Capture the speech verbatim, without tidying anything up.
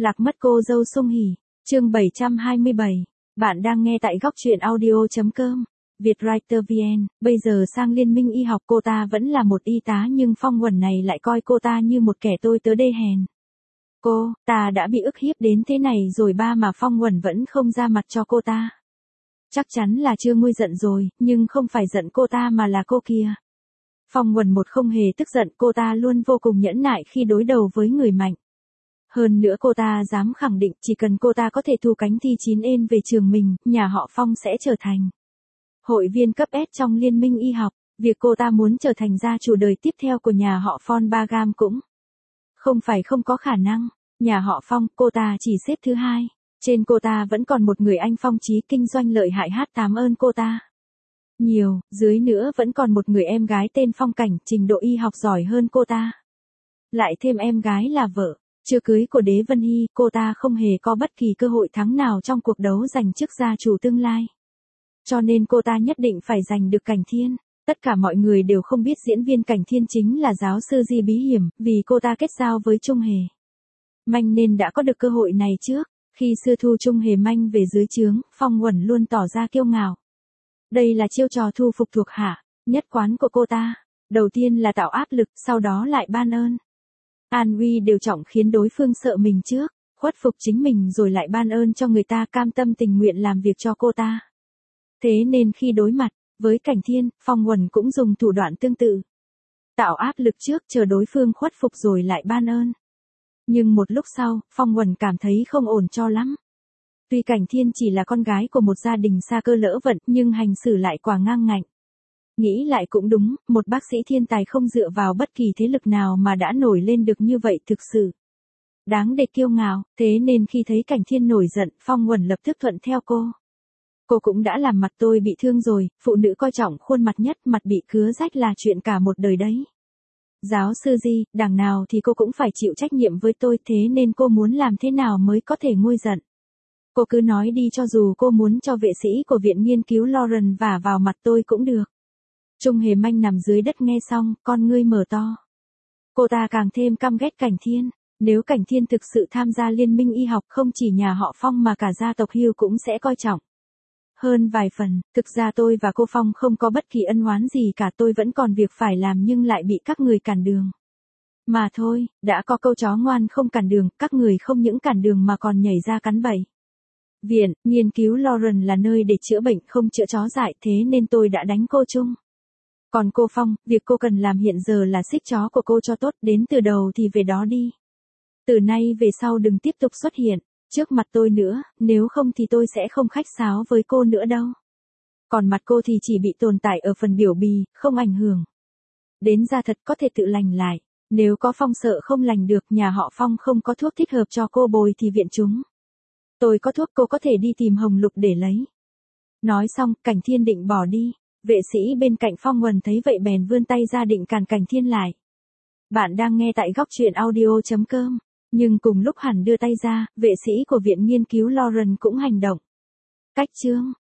Lạc mất cô dâu Sung Hỉ, chương bảy trăm hai mươi bảy. Bạn đang nghe tại góc truyện audio.com. Vietwriter vê en, bây giờ sang Liên minh y học cô ta vẫn là một y tá nhưng Phong Uẩn này lại coi cô ta như một kẻ tôi tớ đê hèn. Cô, ta đã bị ức hiếp đến thế này rồi ba mà Phong Uẩn vẫn không ra mặt cho cô ta. Chắc chắn là chưa nguôi giận rồi, nhưng không phải giận cô ta mà là cô kia. Phong Uẩn một không hề tức giận, cô ta luôn vô cùng nhẫn nại khi đối đầu với người mạnh. Hơn nữa cô ta dám khẳng định chỉ cần cô ta có thể thu cánh thi chín ên về trường mình, nhà họ Phong sẽ trở thành hội viên cấp S trong Liên minh y học. Việc cô ta muốn trở thành gia chủ đời tiếp theo của nhà họ Von Bagam cũng không phải không có khả năng. Nhà họ Phong, cô ta chỉ xếp thứ hai. Trên cô ta vẫn còn một người anh Phong trí kinh doanh lợi hại hát tám ơn cô ta nhiều, dưới nữa vẫn còn một người em gái tên Phong Cảnh, trình độ y học giỏi hơn cô ta. Lại thêm em gái là vợ chưa cưới của Đế Vân Hy, cô ta không hề có bất kỳ cơ hội thắng nào trong cuộc đấu giành chức gia chủ tương lai. Cho nên cô ta nhất định phải giành được Cảnh Thiên. Tất cả mọi người đều không biết diễn viên Cảnh Thiên chính là giáo sư Di Bí Hiểm, vì cô ta kết giao với Trung Hề Manh nên đã có được cơ hội này trước. Khi sư thu Trung Hề Manh về dưới trướng, Phong Uẩn luôn tỏ ra kiêu ngạo. Đây là chiêu trò thu phục thuộc hạ nhất quán của cô ta. Đầu tiên là tạo áp lực, sau đó lại ban ơn. An uy đều trọng khiến đối phương sợ mình trước, khuất phục chính mình rồi lại ban ơn cho người ta, cam tâm tình nguyện làm việc cho cô ta. Thế nên khi đối mặt với Cảnh Thiên, Phong Uẩn cũng dùng thủ đoạn tương tự. Tạo áp lực trước, chờ đối phương khuất phục rồi lại ban ơn. Nhưng một lúc sau, Phong Uẩn cảm thấy không ổn cho lắm. Tuy Cảnh Thiên chỉ là con gái của một gia đình xa cơ lỡ vận, nhưng hành xử lại quả ngang ngạnh. Nghĩ lại cũng đúng, một bác sĩ thiên tài không dựa vào bất kỳ thế lực nào mà đã nổi lên được như vậy thực sự đáng để kiêu ngạo. Thế nên khi thấy Cảnh Thiên nổi giận, Phong Uẩn lập tức thuận theo cô. Cô cũng đã làm mặt tôi bị thương rồi, phụ nữ coi trọng khuôn mặt nhất, mặt bị cứa rách là chuyện cả một đời đấy. Giáo sư Di, đằng nào thì cô cũng phải chịu trách nhiệm với tôi, thế nên cô muốn làm thế nào mới có thể nguôi giận. Cô cứ nói đi, cho dù cô muốn cho vệ sĩ của viện nghiên cứu Lauren vả vào mặt tôi cũng được. Trung Hề Manh nằm dưới đất nghe xong, con ngươi mở to. Cô ta càng thêm căm ghét Cảnh Thiên. Nếu Cảnh Thiên thực sự tham gia Liên minh y học, không chỉ nhà họ Phong mà cả gia tộc Hưu cũng sẽ coi trọng hơn vài phần. Thực ra tôi và cô Phong không có bất kỳ ân oán gì cả, tôi vẫn còn việc phải làm nhưng lại bị các người cản đường. Mà thôi, đã có câu chó ngoan không cản đường, các người không những cản đường mà còn nhảy ra cắn bẫy. Viện nghiên cứu Lauren là nơi để chữa bệnh không chữa chó dại, thế nên tôi đã đánh cô Trung. Còn cô Phong, việc cô cần làm hiện giờ là xích chó của cô cho tốt, đến từ đầu thì về đó đi. Từ nay về sau đừng tiếp tục xuất hiện trước mặt tôi nữa, nếu không thì tôi sẽ không khách sáo với cô nữa đâu. Còn mặt cô thì chỉ bị tồn tại ở phần biểu bì, không ảnh hưởng đến da thật, có thể tự lành lại. Nếu có Phong sợ không lành được, nhà họ Phong không có thuốc thích hợp cho cô bồi thì viện chúng tôi có thuốc, cô có thể đi tìm Hồng Lục để lấy. Nói xong, Cảnh Thiên định bỏ đi. Vệ sĩ bên cạnh Phong Uẩn thấy vậy bèn vươn tay ra định cản Cảnh Thiên lại. Bạn đang nghe tại góc truyện audio.com. Nhưng cùng lúc hẳn đưa tay ra, vệ sĩ của viện nghiên cứu Lauren cũng hành động cách chương.